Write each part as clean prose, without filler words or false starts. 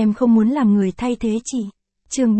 em không muốn làm người thay thế chị. Chương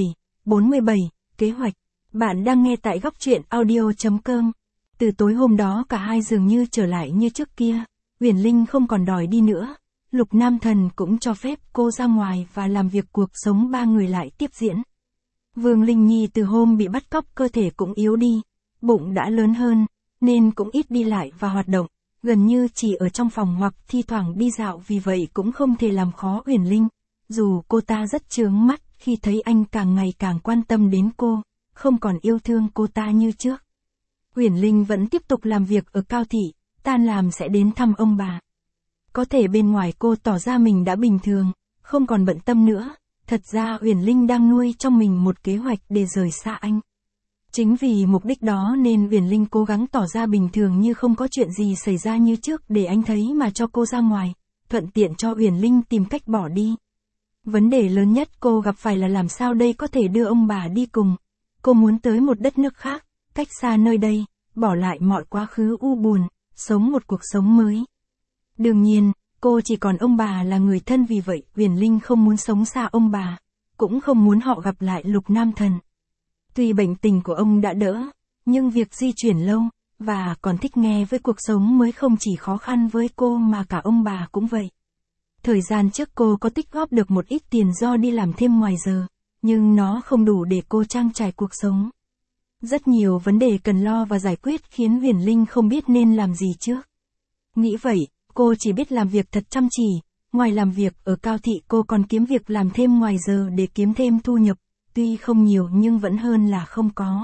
47, kế hoạch. Bạn đang nghe tại góc truyện audio.com. Từ tối hôm đó cả hai dường như trở lại như trước kia. Uyển Linh không còn đòi đi nữa. Lục Nam Thần cũng cho phép cô ra ngoài và làm việc, cuộc sống ba người lại tiếp diễn. Vương Linh Nhi từ hôm bị bắt cóc cơ thể cũng yếu đi. Bụng đã lớn hơn, nên cũng ít đi lại và hoạt động. Gần như chỉ ở trong phòng hoặc thi thoảng đi dạo, vì vậy cũng không thể làm khó Uyển Linh. Dù cô ta rất chướng mắt khi thấy anh càng ngày càng quan tâm đến cô, không còn yêu thương cô ta như trước. Uyển Linh vẫn tiếp tục làm việc ở Cao Thị, tan làm sẽ đến thăm ông bà. Có thể bên ngoài cô tỏ ra mình đã bình thường, không còn bận tâm nữa. Thật ra Uyển Linh đang nuôi trong mình một kế hoạch để rời xa anh. Chính vì mục đích đó nên Uyển Linh cố gắng tỏ ra bình thường như không có chuyện gì xảy ra như trước để anh thấy mà cho cô ra ngoài, thuận tiện cho Uyển Linh tìm cách bỏ đi. Vấn đề lớn nhất cô gặp phải là làm sao đây có thể đưa ông bà đi cùng. Cô muốn tới một đất nước khác, cách xa nơi đây, bỏ lại mọi quá khứ u buồn, sống một cuộc sống mới. Đương nhiên, cô chỉ còn ông bà là người thân, vì vậy Uyển Linh không muốn sống xa ông bà, cũng không muốn họ gặp lại Lục Nam Thần. Tuy bệnh tình của ông đã đỡ, nhưng việc di chuyển lâu, và còn thích nghe với cuộc sống mới không chỉ khó khăn với cô mà cả ông bà cũng vậy. Thời gian trước cô có tích góp được một ít tiền do đi làm thêm ngoài giờ, nhưng nó không đủ để cô trang trải cuộc sống. Rất nhiều vấn đề cần lo và giải quyết khiến Uyển Linh không biết nên làm gì trước. Nghĩ vậy, cô chỉ biết làm việc thật chăm chỉ. Ngoài làm việc ở Cao Thị, cô còn kiếm việc làm thêm ngoài giờ để kiếm thêm thu nhập. Tuy không nhiều nhưng vẫn hơn là không có.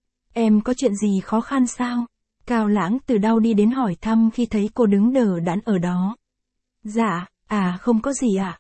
Em có chuyện gì khó khăn sao? Cao Lãng từ đâu đi đến hỏi thăm khi thấy cô đứng đờ đẫn ở đó. Dạ, không có gì ạ.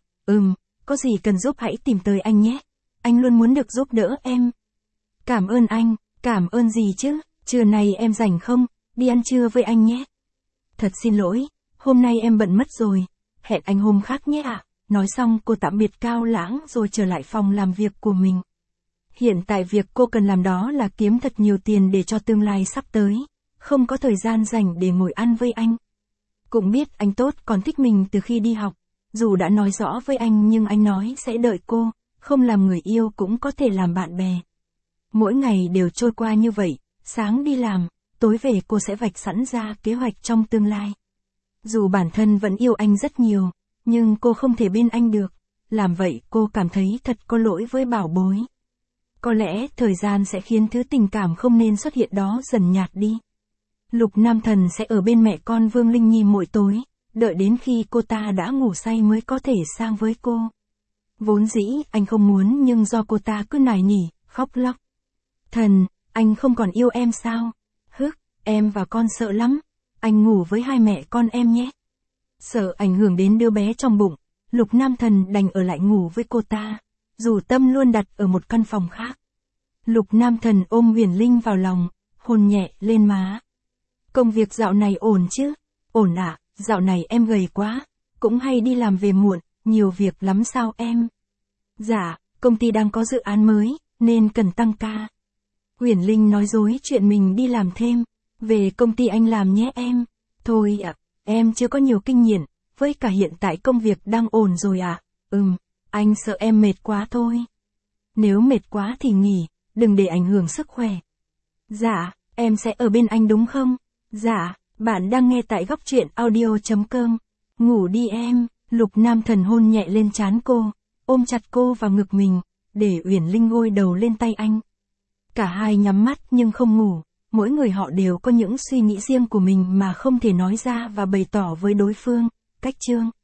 Có gì cần giúp hãy tìm tới anh nhé. Anh luôn muốn được giúp đỡ em. Cảm ơn anh, cảm ơn gì chứ, trưa nay em rảnh không, đi ăn trưa với anh nhé. Thật xin lỗi, hôm nay em bận mất rồi, hẹn anh hôm khác nhé ạ. Nói xong cô tạm biệt Cao Lãng rồi trở lại phòng làm việc của mình. Hiện tại việc cô cần làm đó là kiếm thật nhiều tiền để cho tương lai sắp tới, không có thời gian rảnh để ngồi ăn với anh. Cũng biết anh tốt còn thích mình từ khi đi học, dù đã nói rõ với anh nhưng anh nói sẽ đợi cô, không làm người yêu cũng có thể làm bạn bè. Mỗi ngày đều trôi qua như vậy, sáng đi làm, tối về cô sẽ vạch sẵn ra kế hoạch trong tương lai. Dù bản thân vẫn yêu anh rất nhiều, nhưng cô không thể bên anh được, làm vậy cô cảm thấy thật có lỗi với bảo bối. Có lẽ thời gian sẽ khiến thứ tình cảm không nên xuất hiện đó dần nhạt đi. Lục Nam Thần sẽ ở bên mẹ con Vương Linh Nhi mỗi tối, đợi đến khi cô ta đã ngủ say mới có thể sang với cô. Vốn dĩ anh không muốn nhưng do cô ta cứ nài nỉ, khóc lóc. Thần, anh không còn yêu em sao? Em và con sợ lắm. Anh ngủ với hai mẹ con em nhé. Sợ ảnh hưởng đến đứa bé trong bụng, Lục Nam Thần đành ở lại ngủ với cô ta, dù tâm luôn đặt ở một căn phòng khác. Lục Nam Thần ôm Uyển Linh vào lòng, hôn nhẹ lên má. Công việc dạo này ổn chứ? Ổn ạ, dạo này em gầy quá, cũng hay đi làm về muộn, nhiều việc lắm sao em? Dạ, công ty đang có dự án mới, nên cần tăng ca. Uyển Linh nói dối chuyện mình đi làm thêm, về công ty anh làm nhé em. Thôi ạ, em chưa có nhiều kinh nghiệm, với cả hiện tại công việc đang ổn rồi ạ. Anh sợ em mệt quá thôi. Nếu mệt quá thì nghỉ, đừng để ảnh hưởng sức khỏe. Dạ, em sẽ ở bên anh đúng không? Dạ, bạn đang nghe tại góc truyện audio.com. Ngủ đi em. Lục Nam Thần hôn nhẹ lên trán cô, ôm chặt cô vào ngực mình, để Uyển Linh gối đầu lên tay anh. Cả hai nhắm mắt nhưng không ngủ, mỗi người họ đều có những suy nghĩ riêng của mình mà không thể nói ra và bày tỏ với đối phương. Cách chương